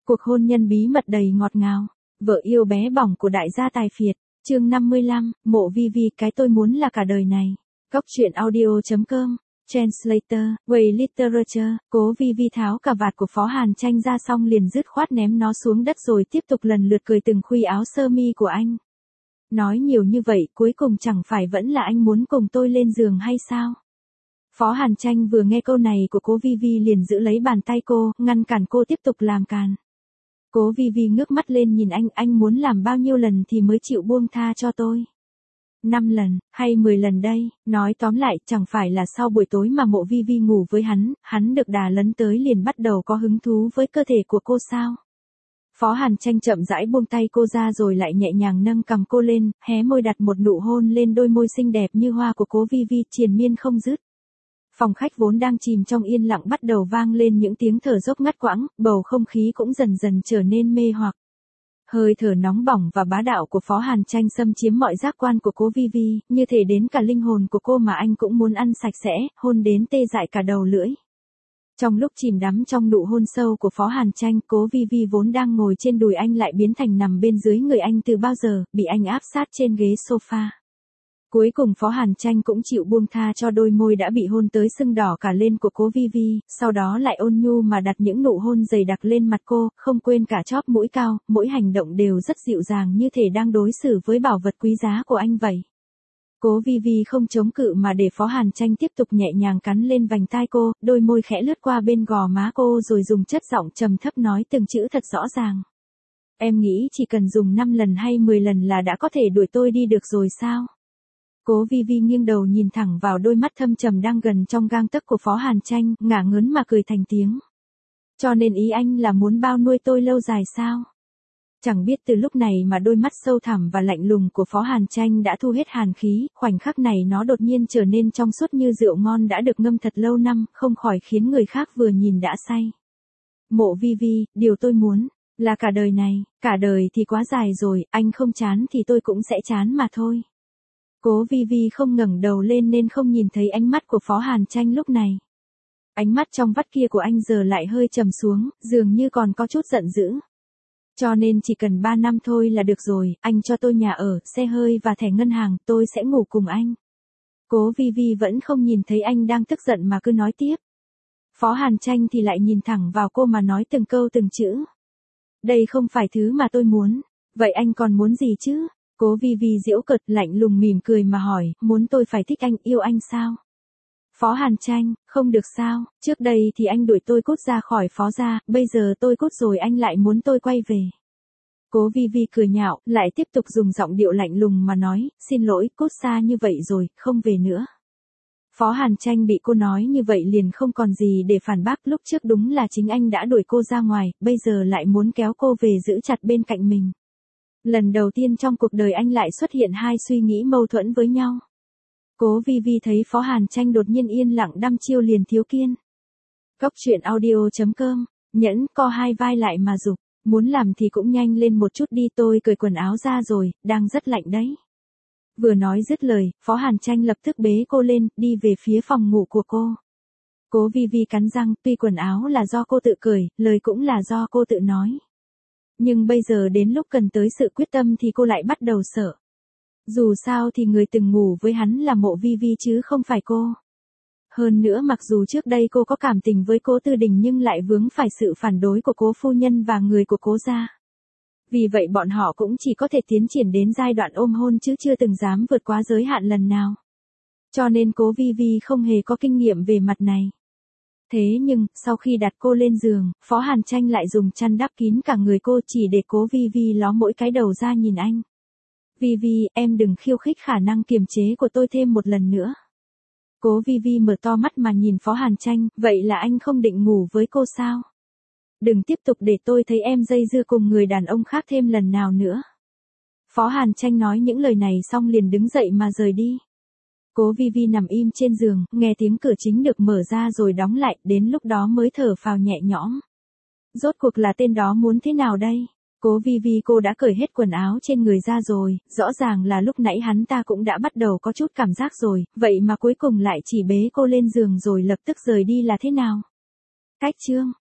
Cuộc hôn nhân bí mật đầy ngọt ngào. Vợ yêu bé bỏng của đại gia tài phiệt. Chương 55, Mộ Vi Vi cái tôi muốn là cả đời này. Góc truyện audio.com. Translator, Way Literature. Cố Vi Vi tháo cà vạt của Phó Hàn Tranh ra xong liền dứt khoát ném nó xuống đất rồi tiếp tục lần lượt cười từng khuy áo sơ mi của anh. Nói nhiều như vậy cuối cùng chẳng phải vẫn là anh muốn cùng tôi lên giường hay sao? Phó Hàn Tranh vừa nghe câu này của Cố Vi Vi liền giữ lấy bàn tay cô, ngăn cản cô tiếp tục làm càn. Cố Vi Vi ngước mắt lên nhìn anh muốn làm bao nhiêu lần thì mới chịu buông tha cho tôi? 5 lần, hay 10 lần đây? Nói tóm lại, chẳng phải là sau buổi tối mà Mộ Vi Vi ngủ với hắn được đà lấn tới liền bắt đầu có hứng thú với cơ thể của cô sao? Phó Hàn Tranh chậm rãi buông tay cô ra rồi lại nhẹ nhàng nâng cằm cô lên, hé môi đặt một nụ hôn lên đôi môi xinh đẹp như hoa của Cố Vi Vi, triền miên không dứt. Phòng khách vốn đang chìm trong yên lặng bắt đầu vang lên những tiếng thở dốc ngắt quãng, bầu không khí cũng dần dần trở nên mê hoặc. Hơi thở nóng bỏng và bá đạo của Phó Hàn Tranh xâm chiếm mọi giác quan của Cố Vi Vi, như thể đến cả linh hồn của cô mà anh cũng muốn ăn sạch sẽ, hôn đến tê dại cả đầu lưỡi. Trong lúc chìm đắm trong nụ hôn sâu của Phó Hàn Tranh, Cố Vi Vi vốn đang ngồi trên đùi anh lại biến thành nằm bên dưới người anh từ bao giờ, bị anh áp sát trên ghế sofa. Cuối cùng Phó Hàn Tranh cũng chịu buông tha cho đôi môi đã bị hôn tới sưng đỏ cả lên của Cố Vi Vi, sau đó lại ôn nhu mà đặt những nụ hôn dày đặc lên mặt cô, không quên cả chóp mũi cao, mỗi hành động đều rất dịu dàng như thể đang đối xử với bảo vật quý giá của anh vậy. Cố Vi Vi không chống cự mà để Phó Hàn Tranh tiếp tục nhẹ nhàng cắn lên vành tai cô, đôi môi khẽ lướt qua bên gò má cô rồi dùng chất giọng trầm thấp nói từng chữ thật rõ ràng. Em nghĩ chỉ cần dùng 5 lần hay 10 lần là đã có thể đuổi tôi đi được rồi sao? Cố Vi Vi nghiêng đầu nhìn thẳng vào đôi mắt thâm trầm đang gần trong gang tấc của Phó Hàn Tranh, ngả ngớn mà cười thành tiếng. Cho nên ý anh là muốn bao nuôi tôi lâu dài sao? Chẳng biết từ lúc này mà đôi mắt sâu thẳm và lạnh lùng của Phó Hàn Tranh đã thu hết hàn khí, khoảnh khắc này nó đột nhiên trở nên trong suốt như rượu ngon đã được ngâm thật lâu năm, không khỏi khiến người khác vừa nhìn đã say. Mộ Vi Vi, điều tôi muốn là cả đời này, cả đời thì quá dài rồi, anh không chán thì tôi cũng sẽ chán mà thôi. Cố Vi Vi không ngẩng đầu lên nên không nhìn thấy ánh mắt của Phó Hàn Tranh lúc này. Ánh mắt trong vắt kia của anh giờ lại hơi trầm xuống, dường như còn có chút giận dữ. Cho nên chỉ cần 3 năm thôi là được rồi, anh cho tôi nhà ở, xe hơi và thẻ ngân hàng, tôi sẽ ngủ cùng anh. Cố Vi Vi vẫn không nhìn thấy anh đang tức giận mà cứ nói tiếp. Phó Hàn Tranh thì lại nhìn thẳng vào cô mà nói từng câu từng chữ. Đây không phải thứ mà tôi muốn, vậy anh còn muốn gì chứ? Cố Vi Vi giễu cợt lạnh lùng mỉm cười mà hỏi, muốn tôi phải thích anh, yêu anh sao? Phó Hàn Tranh, không được sao, trước đây thì anh đuổi tôi cút ra khỏi Phó gia, bây giờ tôi cút rồi anh lại muốn tôi quay về. Cố Vi Vi cười nhạo, lại tiếp tục dùng giọng điệu lạnh lùng mà nói, xin lỗi, cút xa như vậy rồi, không về nữa. Phó Hàn Tranh bị cô nói như vậy liền không còn gì để phản bác, lúc trước đúng là chính anh đã đuổi cô ra ngoài, bây giờ lại muốn kéo cô về giữ chặt bên cạnh mình. Lần đầu tiên trong cuộc đời anh lại xuất hiện hai suy nghĩ mâu thuẫn với nhau. Cố Vi Vi thấy Phó Hàn Tranh đột nhiên yên lặng đăm chiêu liền thiếu kiên. Góc truyện audio.com, nhẫn co hai vai lại mà giục, muốn làm thì cũng nhanh lên một chút đi, tôi cởi quần áo ra rồi, đang rất lạnh đấy. Vừa nói dứt lời, Phó Hàn Tranh lập tức bế cô lên, đi về phía phòng ngủ của cô. Cố Vi Vi cắn răng, tuy quần áo là do cô tự cởi, lời cũng là do cô tự nói. Nhưng bây giờ đến lúc cần tới sự quyết tâm thì cô lại bắt đầu sợ. Dù sao thì người từng ngủ với hắn là Mộ Vi Vi chứ không phải cô. Hơn nữa mặc dù trước đây cô có cảm tình với Cố Tư Đình nhưng lại vướng phải sự phản đối của Cố phu nhân và người của Cố gia. Vì vậy bọn họ cũng chỉ có thể tiến triển đến giai đoạn ôm hôn chứ chưa từng dám vượt quá giới hạn lần nào. Cho nên Cố Vi Vi không hề có kinh nghiệm về mặt này. Thế nhưng, sau khi đặt cô lên giường, Phó Hàn Tranh lại dùng chăn đắp kín cả người cô chỉ để Cố Vi Vi ló mỗi cái đầu ra nhìn anh. Vi Vi, em đừng khiêu khích khả năng kiềm chế của tôi thêm một lần nữa. Cố Vi Vi mở to mắt mà nhìn Phó Hàn Tranh, vậy là anh không định ngủ với cô sao? Đừng tiếp tục để tôi thấy em dây dưa cùng người đàn ông khác thêm lần nào nữa. Phó Hàn Tranh nói những lời này xong liền đứng dậy mà rời đi. Cố Vi Vi nằm im trên giường, nghe tiếng cửa chính được mở ra rồi đóng lại, đến lúc đó mới thở phào nhẹ nhõm. Rốt cuộc là tên đó muốn thế nào đây? Cố Vi Vi cô đã cởi hết quần áo trên người ra rồi, rõ ràng là lúc nãy hắn ta cũng đã bắt đầu có chút cảm giác rồi, vậy mà cuối cùng lại chỉ bế cô lên giường rồi lập tức rời đi là thế nào? Cách chương